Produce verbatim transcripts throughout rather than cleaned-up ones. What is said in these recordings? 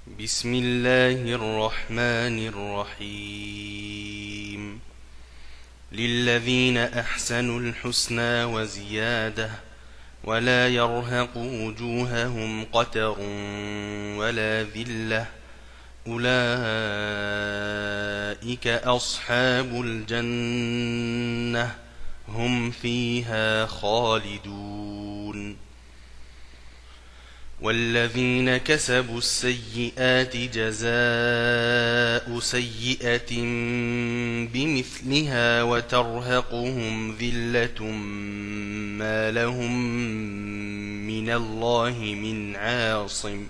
بسم الله الرحمن الرحيم للذين أحسنوا الحسنى وزيادة ولا يرهق وجوههم قتر ولا ذلة أولئك أصحاب الجنة هم فيها خالدون والذين كسبوا السيئات جزاء سيئة بمثلها وترهقهم ذلة ما لهم من الله من عاصم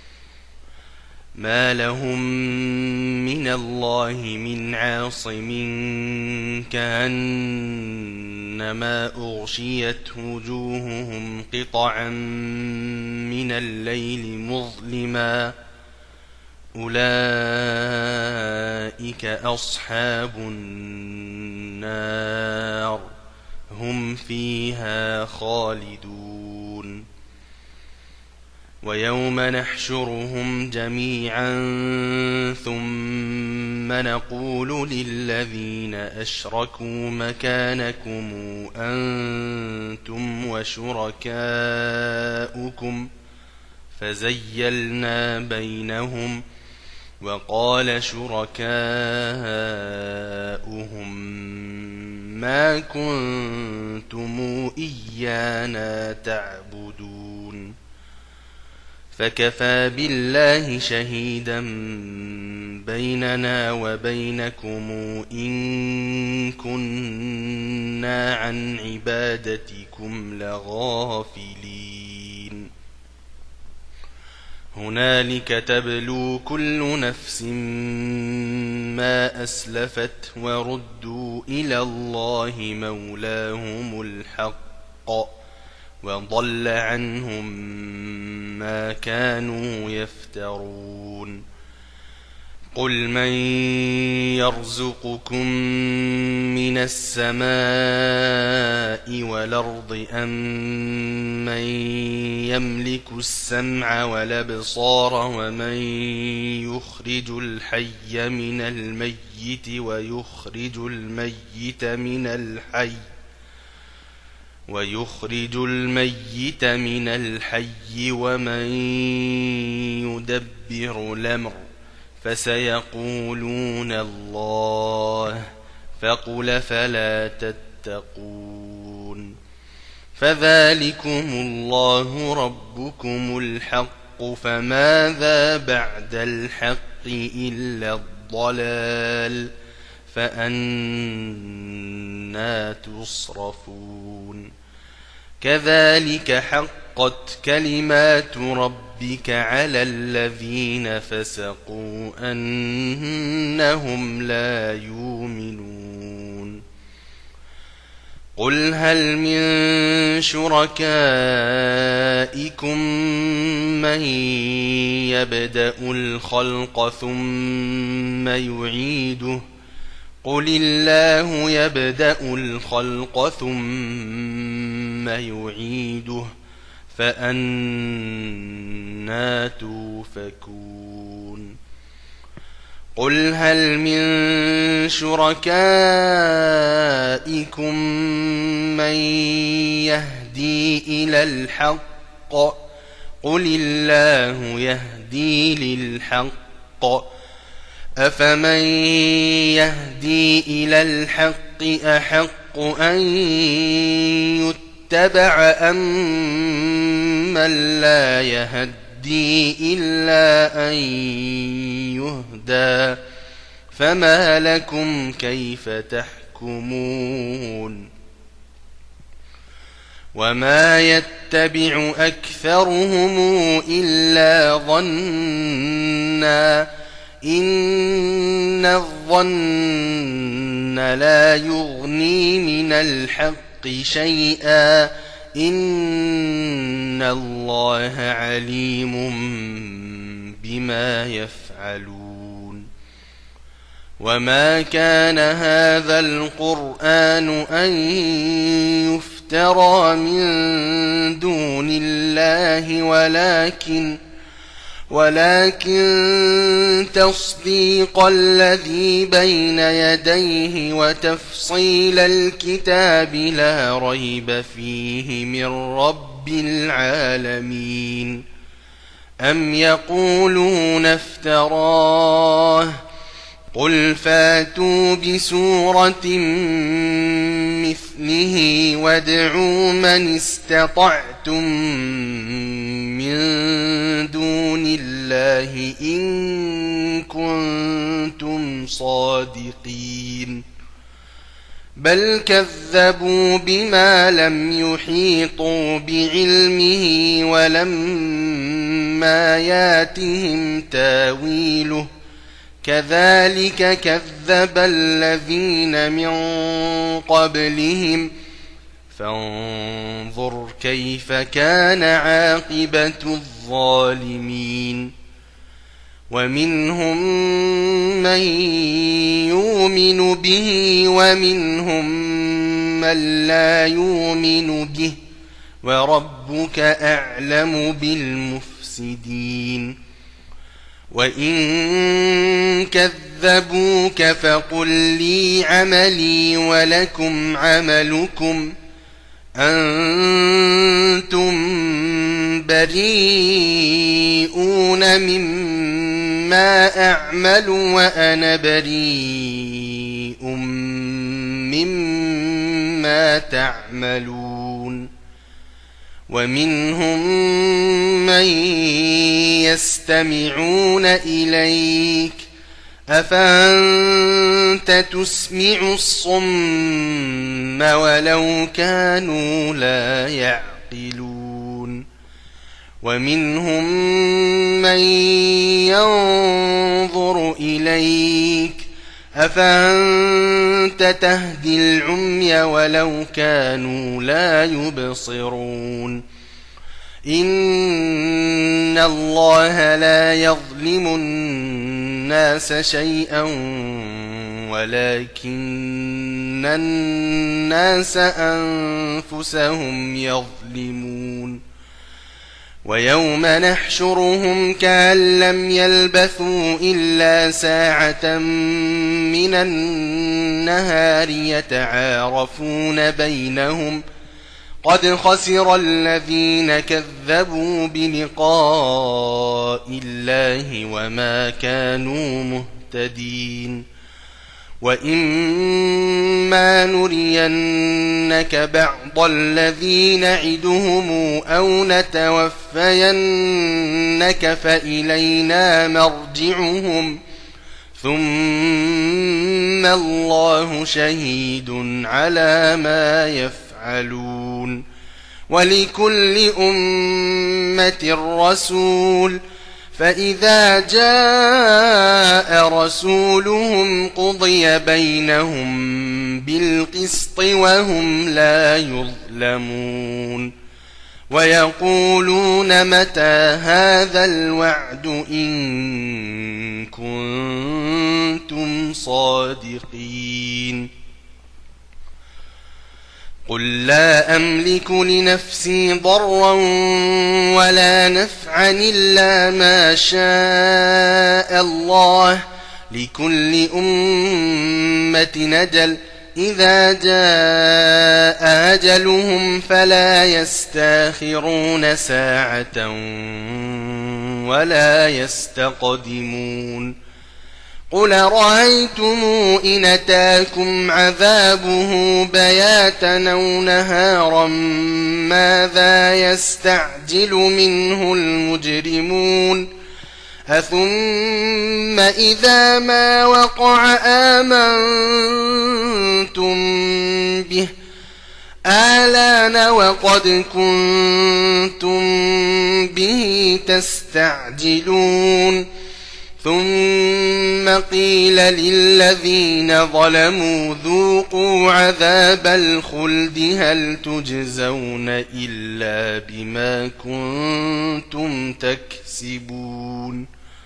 ما لهم من الله من عاصم كأنما أغشيت وجوههم قطعا من الليل مظلما أولئك أصحاب النار هم فيها خالدون ويوم نحشرهم جميعا ثم نقول للذين أشركوا مكانكم أنتم وشركاؤكم فزيلنا بينهم وقال شركاؤهم ما كنتم إيانا تعبدون فكفى بالله شهيدا بيننا وبينكم إن كنا عن عبادتكم لغافلين هنالك تبلو كل نفس ما أسلفت وردوا إلى الله مولاهم الحق وضل عنهم ما كانوا يفترون قل من يرزقكم من السماء والأرض أم من يملك السمع والأبصار ومن يخرج الحي من الميت ويخرج الميت من الحي ويخرج الميت من الحي ومن يدبر الأمر فسيقولون الله فقل فلا تتقون فذلكم الله ربكم الحق فماذا بعد الحق إلا الضلال فأنى تصرفون كذلك حقت كلمات ربك على الذين فسقوا أنهم لا يؤمنون قل هل من شركائكم من يبدأ الخلق ثم يعيده قل الله يبدأ الخلق ثم يعيده فأنى توفكون قل هل من شركائكم من يهدي إلى الحق قل الله يهدي للحق أفمن يهدي إلى الحق أحق أن يتبع أم من لا يهدي إلا أن يهدى فما لكم كيف تحكمون وما يتبع أكثرهم إلا ظنّا إن الظن لا يغني من الحق شيئا إن الله عليم بما يفعلون وما كان هذا القرآن أن يفترى من دون الله ولكن ولكن تصديق الذي بين يديه وتفصيل الكتاب لا ريب فيه من رب العالمين. أم يقولون افتراه قل فاتوا بسورة مثله وادعوا من استطعتم من دون الله إن كنتم صادقين. بل كذبوا بما لم يحيطوا بعلمه ولما ياتهم تاويله كذلك كذب الذين من قبلهم فانظر كيف كان عاقبة الظالمين. ومنهم من يؤمن به ومنهم من لا يؤمن به وربك أعلم بالمفسدين. وإن كذبوك فقل لي عملي ولكم عملكم أنتم بريئون مما أعمل وأنا بريء مما تعملون. ومنهم من يستمعون إليك أفأنت تسمع الصم ولو كانوا لا يعقلون. ومنهم من ينظر إليك أفأنت تهدي العمي ولو كانوا لا يبصرون. إن الله لا يظلم الناس شيئا ولكن الناس أنفسهم يظلمون. ويوم نحشرهم كأن لم يلبثوا إلا ساعة من النهار يتعارفون بينهم قد خسر الذين كذبوا بلقاء الله وما كانوا مهتدين. وإما نرينك بعض الذي نعدهم أو نتوفينك فإلينا مرجعهم ثم الله شهيد على ما يفعلون. ولكل أمة رسول فإذا جاء رسولهم قضي بينهم بالقسط وهم لا يظلمون. ويقولون متى هذا الوعد إن كنتم صادقين. قل لا أملك لنفسي ضرا ولا نفعا إلا ما شاء الله لكل أمة أجل إذا جاء أجلهم فلا يستاخرون ساعة ولا يستقدمون. قل رأيتم إن أتاكم عذابه بياتا أو نهارا ماذا يستعجل منه المجرمون أثم إذا ما وقع آمنتم به آلان وقد كنتم به تستعجلون. ثم قيل للذين ظلموا ذوقوا عذاب الخلد هل تجزون إلا بما كنتم تكسبون.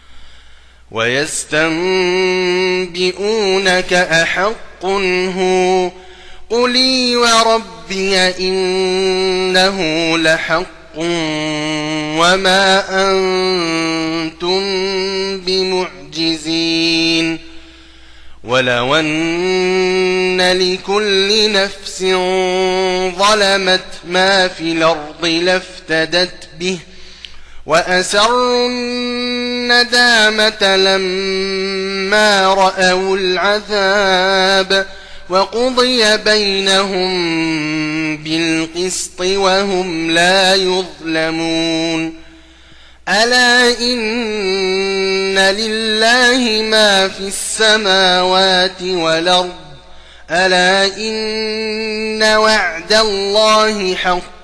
ويستنبئونك أحق هو قل وربي إنه لحق وما أنتم بمعجزين ولو أن لكل نفس ظلمت ما في الأرض لافتدت به وأسروا الندامة لما رأوا العذاب وقضي بينهم بالقسط وهم لا يظلمون ألا إن لله ما في السماوات والأرض ألا إن وعد الله حق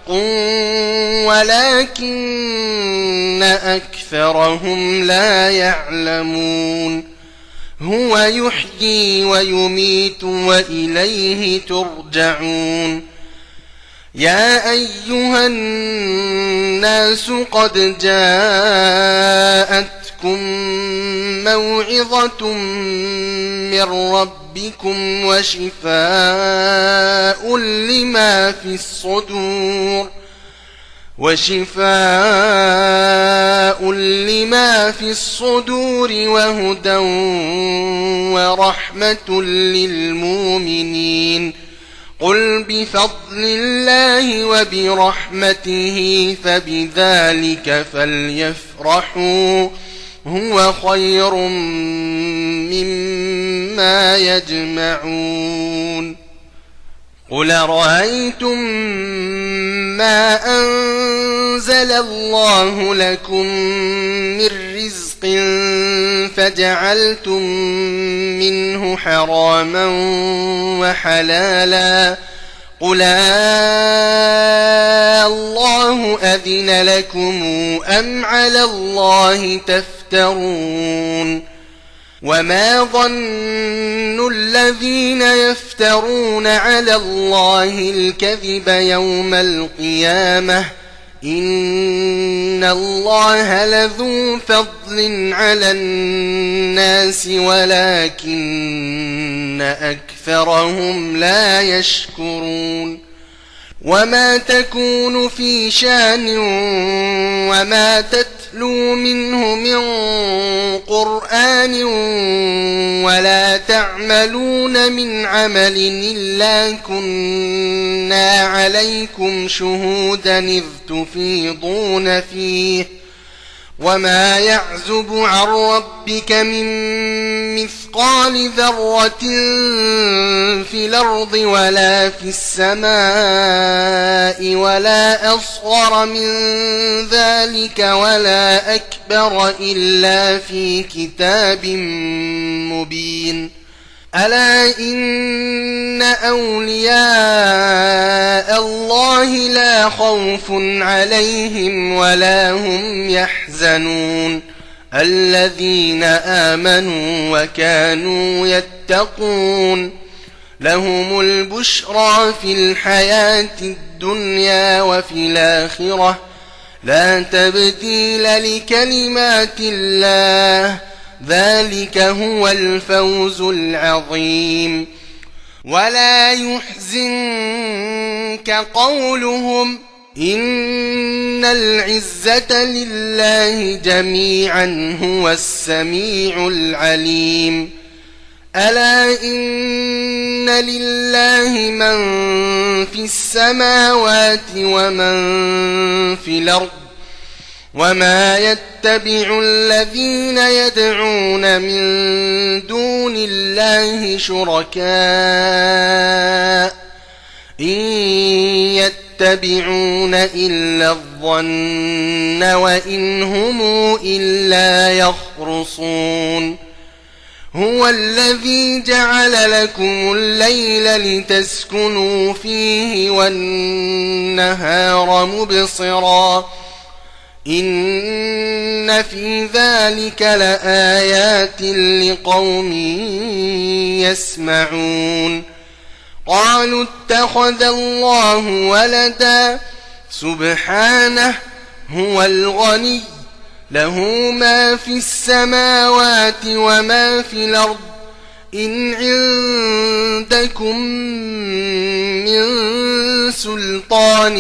ولكن أكثرهم لا يعلمون هو يحيي ويميت وإليه ترجعون يا أيها الناس قد جاءتكم موعظة من ربكم وشفاء لما في الصدور وشفاء لما في الصدور وهدى ورحمة للمؤمنين قل بفضل الله وبرحمته فبذلك فليفرحوا هو خير مما يجمعون قل رأيتم ما أنزل الله لكم من رزق فجعلتم منه حراما وحلالا قل الله أذن لكم أم على الله تفترون وما ظن الذين يفترون على الله الكذب يوم القيامة إن الله لذو فضل على الناس ولكن أكثرهم لا يشكرون وما تكون في شان وما تتلو منه من قرآن ولا تعملون من عمل إلا كنا عليكم شهودا إذ تفيضون فيه وما يعزب عن ربك من مثقال ذرة في الأرض ولا في السماء ولا أصغر من ذلك ولا أكبر إلا في كتاب مبين ألا إن أولياء الله لا خوف عليهم ولا هم يحزنون الذين آمنوا وكانوا يتقون لهم البشرى في الحياة الدنيا وفي الآخرة لا تبديل لكلمات الله ذلك هو الفوز العظيم ولا يحزنك قولهم إن العزة لله جميعا هو السميع العليم ألا إن لله من في السماوات ومن في الأرض وما يتبع الذين يدعون من دون الله شركاء إن يتبعون إلا الظن وإن هم إلا يخرصون هو الذي جعل لكم الليل لتسكنوا فيه والنهار مبصرا إن في ذلك لآيات لقوم يسمعون قالوا اتخذ الله ولدا سبحانه هو الغني له ما في السماوات وما في الأرض إن عندكم من سلطان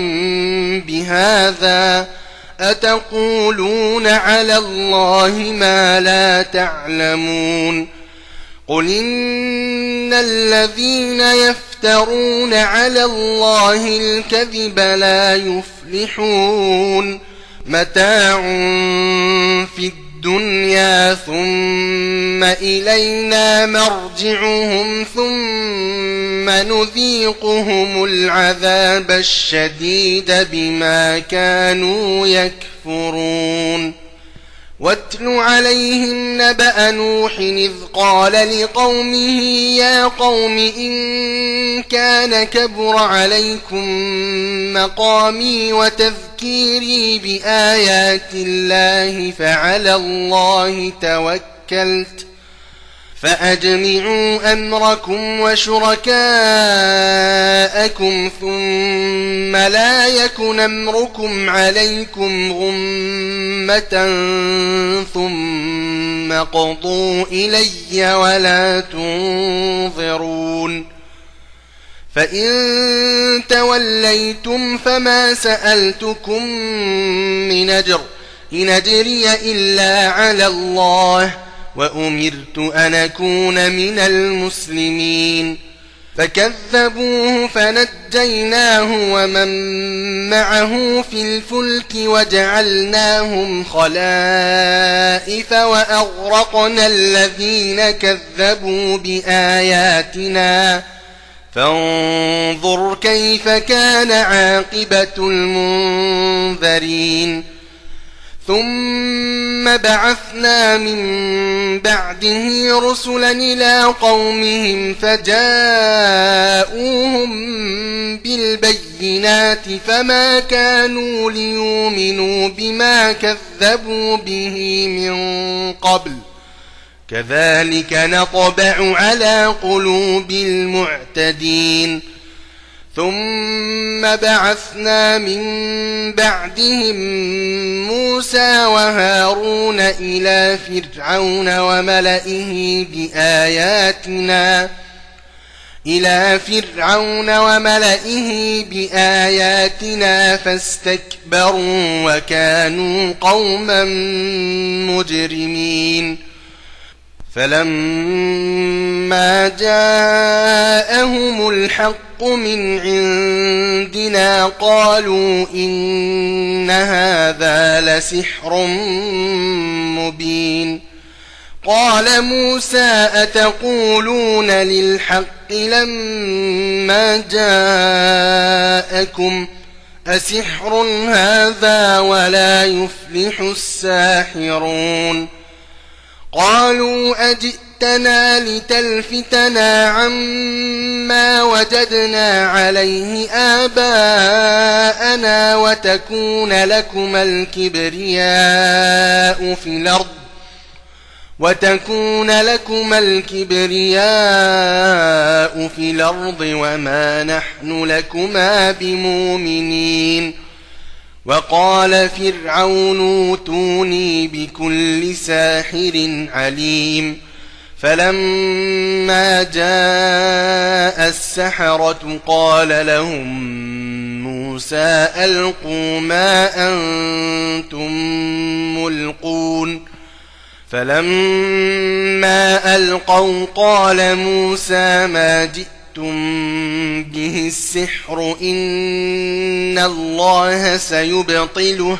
بهذا أتقولون على الله ما لا تعلمون قل إن الذين يفترون على الله الكذب لا يفلحون متاع في الدنيا ثم إلينا مرجعهم ثم نذيقهم العذاب الشديد بما كانوا يكفرون واتل عليهم نبأ نوح إذ قال لقومه يا قوم إن كان كبر عليكم مقامي وتذكيري بآيات الله فعلى الله توكلت فأجمعوا أمركم وشركاءكم ثم لا يكن أمركم عليكم غمة ثم قضوا إلي ولا تنظرون فإن توليتم فما سألتكم من أجر إن أجري إلا على الله وأمرت أن أكون من المسلمين فكذبوه فنجيناه ومن معه في الفلك وجعلناهم خلائف وأغرقنا الذين كذبوا بآياتنا فانظر كيف كان عاقبة المنذرين ثم بعثنا من بعده رسلا إلى قومهم فجاءوهم بالبينات فما كانوا ليؤمنوا بما كذبوا به من قبل كذلك نطبع على قلوب المعتدين ثم بعثنا من بعدهم موسى وهارون إلى فرعون وملئه بآياتنا إلى فرعون وملئه بآياتنا فاستكبروا وكانوا قوما مجرمين فلما جاءهم الحق من عندنا قالوا إن هذا لسحر مبين قال موسى أتقولون للحق لما جاءكم أسحر هذا ولا يفلح الساحرون قالوا أجئتنا لتلفتنا عما وجدنا عليه آباءنا وتكون لكما الكبرياء في الأرض وتكون لكما الكبرياء في الأرض وما نحن لكما بمؤمنين وقال فرعون اوتوني بكل ساحر عليم فلما جاء السحرة قال لهم موسى ألقوا ما أنتم ملقون فلما ألقوا قال موسى ما جئتم به السحر إن الله سيبطله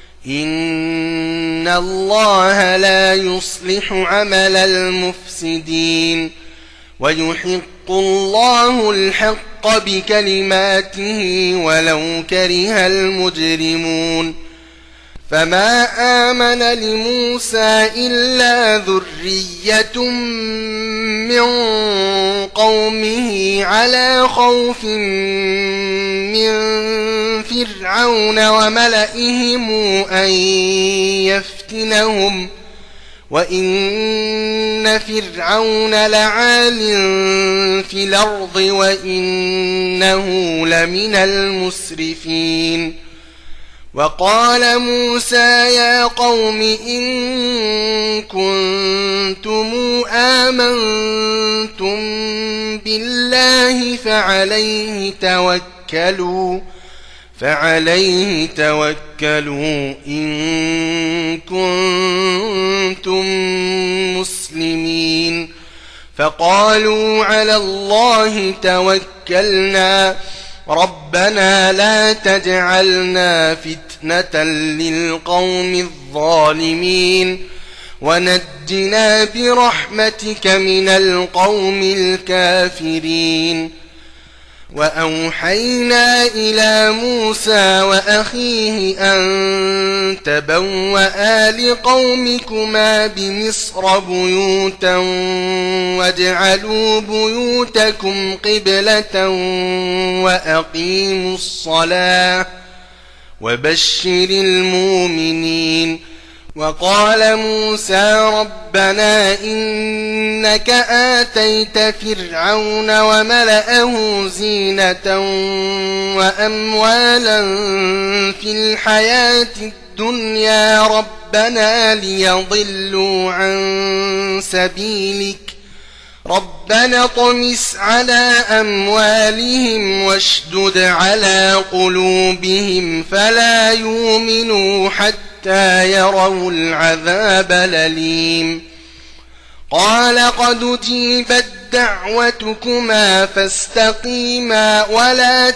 إن الله لا يصلح عمل المفسدين ويحق الله الحق بكلماته ولو كره المجرمون فما آمن لموسى إلا ذرية من قومه على خوف من فرعون وملئهم أن يفتنهم وإن فرعون لعال في الأرض وإنه لمن المسرفين وقال موسى يا قوم إن كنتم آمنتم بالله فعليه توكلوا توكلوا فعليه توكلوا إن كنتم مسلمين فقالوا على الله توكلنا ربنا لا تجعلنا فتنة للقوم الظالمين ونجنا برحمتك من القوم الكافرين وأوحينا إلى موسى وأخيه أن تبوأ لقومكما بمصر بيوتا واجعلوا بيوتكم قبلة وأقيموا الصلاة وبشر المؤمنين وقال موسى ربنا إنك آتيت فرعون وملأه زينة وأموالا في الحياة الدنيا ربنا ليضلوا عن سبيلك ربنا طمس على أموالهم واشدد على قلوبهم فلا يؤمنوا حتى حتى يروا العذاب الأليم قال قد أجيبت دعوتكما فاستقيما ولا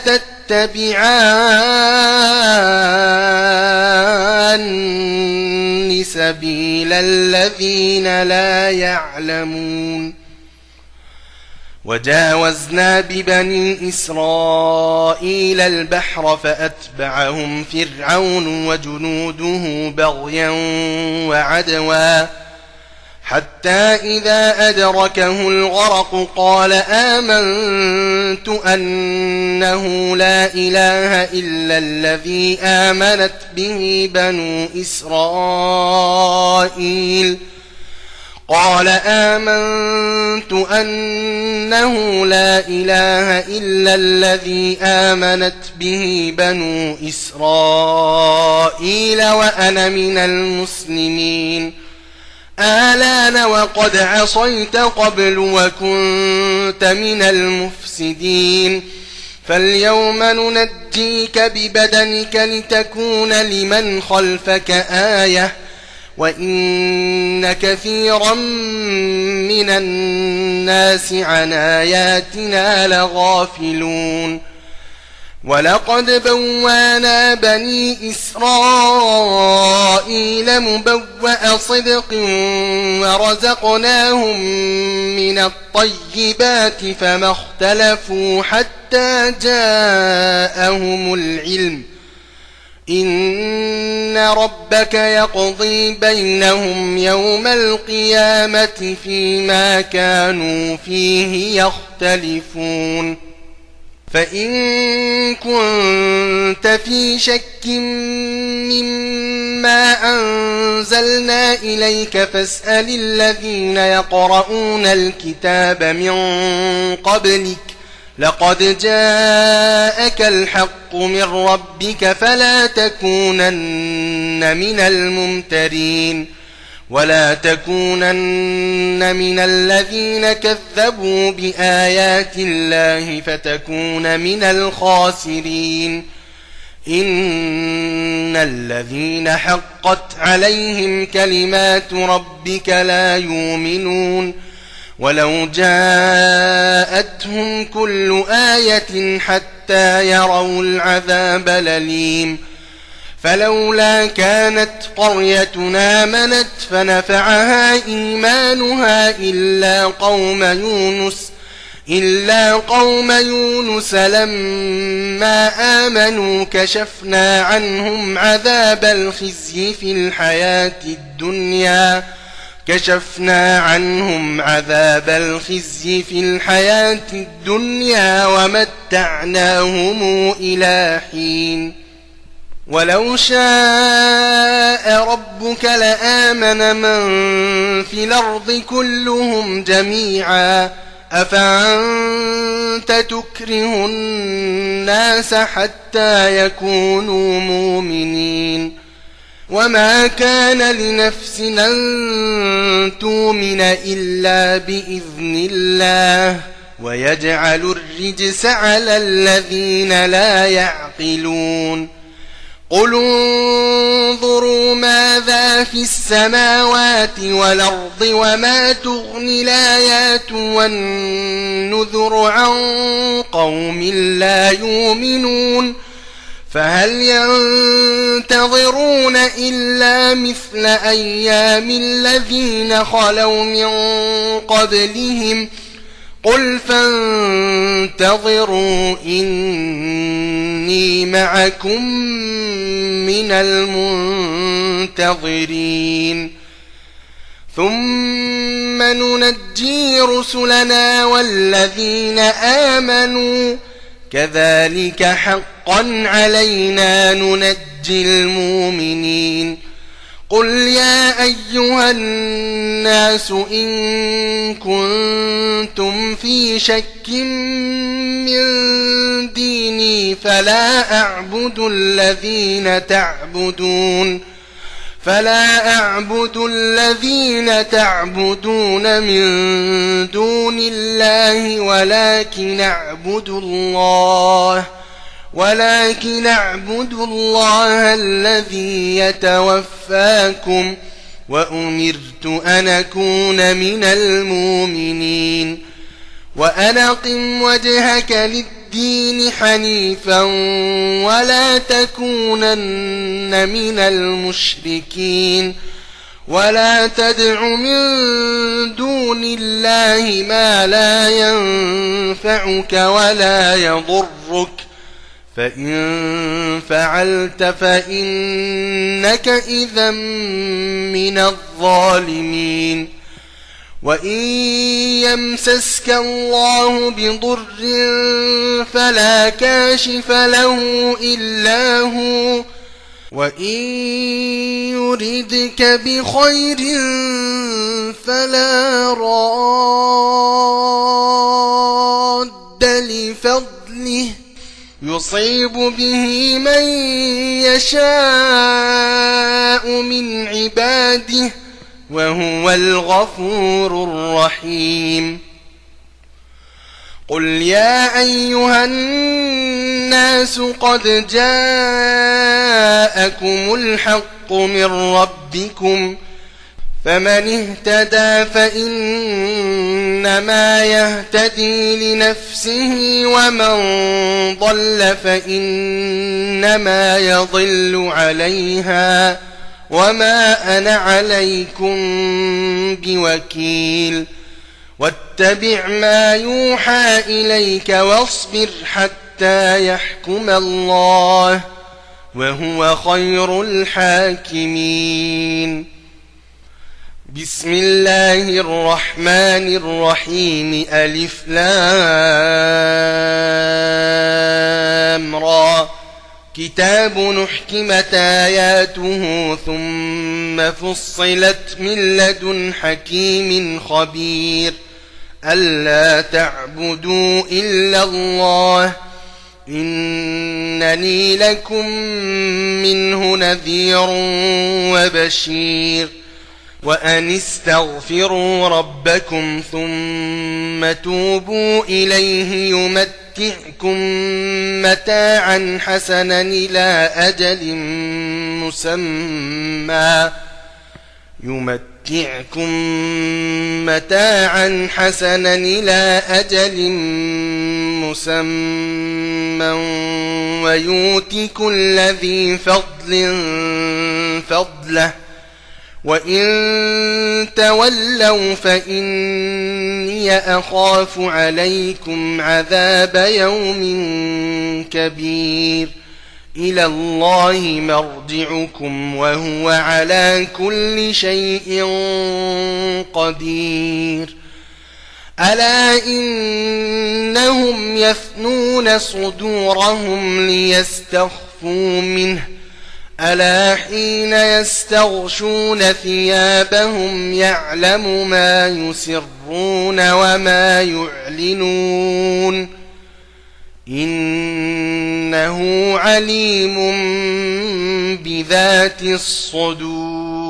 تتبعان سبيل الذين لا يعلمون وجاوزنا ببني إسرائيل البحر فأتبعهم فرعون وجنوده بغيا وعدوا حتى إذا أدركه الغرق قال آمنت أنه لا إله إلا الذي آمنت به بنو إسرائيل قال آمنت أنه لا إله إلا الذي آمنت به بنو إسرائيل وأنا من المسلمين آلان وقد عصيت قبل وكنت من المفسدين فاليوم ننجيك ببدنك لتكون لمن خلفك آية وإن كثيرا من الناس عن آياتنا لغافلون ولقد بوانا بني إسرائيل مبوأ صدق ورزقناهم من الطيبات فما اختلفوا حتى جاءهم العلم إن ربك يقضي بينهم يوم القيامة فيما كانوا فيه يختلفون فإن كنت في شك مما أنزلنا إليك فاسأل الذين يقرؤون الكتاب من قبلك لقد جاءك الحق من ربك فلا تكونن من الممترين ولا تكونن من الذين كذبوا بآيات الله فتكون من الخاسرين إن الذين حقت عليهم كلمات ربك لا يؤمنون ولو جاءتهم كل آية حتى يروا العذاب الأليم فلولا كانت قريتنا آمنت فنفعها إيمانها إلا قوم يونس إلا قوم يونس لما آمنوا كشفنا عنهم عذاب الخزي في الحياة الدنيا كشفنا عنهم عذاب الخزي في الحياة الدنيا ومتعناهم إلى حين ولو شاء ربك لآمن من في الأرض كلهم جميعا أفأنت تكره الناس حتى يكونوا مؤمنين وما كان لنفس أن تؤمن إلا بإذن الله ويجعل الرجس على الذين لا يعقلون قل انظروا ماذا في السماوات والأرض وما تغني الآيات والنذر عن قوم لا يؤمنون فهل ينتظرون إلا مثل أيام الذين خلوا من قبلهم قل فانتظروا إني معكم من المنتظرين ثم ننجي رسلنا والذين آمنوا كذلك حقا علينا ننجي المؤمنين قل يا أيها الناس إن كنتم في شك من ديني فلا أعبد الذين تعبدون فلا أعبد الذين تعبدون من دون الله ولكن أعبد الله ولكن أعبد الله الذي يتوفاكم وأمرت أن أكون من المؤمنين وأن أقم وجهك للدين حنيفا ولا تكونن من المشركين ولا تدع من دون الله ما لا ينفعك ولا يضرك فإن فعلت فإنك إذا من الظالمين وإن يمسسك الله بضر فلا كاشف له إلا هو وإن يردك بخير فلا راد لفضله يصيب به من يشاء من عباده وهو الغفور الرحيم قل يا أيها الناس قد جاءكم الحق من ربكم فمن اهتدى فإنما يهتدي لنفسه ومن ضل فإنما يضل عليها وما أنا عليكم بوكيل واتبع ما يوحى إليك واصبر حتى يحكم الله وهو خير الحاكمين بسم الله الرحمن الرحيم ألف لام را كتاب نحكمت آياته ثم فصلت من لدن حكيم خبير ألا تعبدوا إلا الله إنني لكم منه نذير وبشير وأن استغفروا ربكم ثم توبوا إليه يمتعكم متاعا حسنا إلى أجل مسمى يمتعكم متاعا حسنا إلى أجل مسمى ويؤت كل ذي فضل فضله وإن تولوا فإني أخاف عليكم عذاب يوم كبير إلى الله مرجعكم وهو على كل شيء قدير ألا إنهم يثنون صدورهم ليستخفوا منه ألا حين يستغشون ثيابهم يعلم ما يسرون وما يعلنون إنه عليم بذات الصدور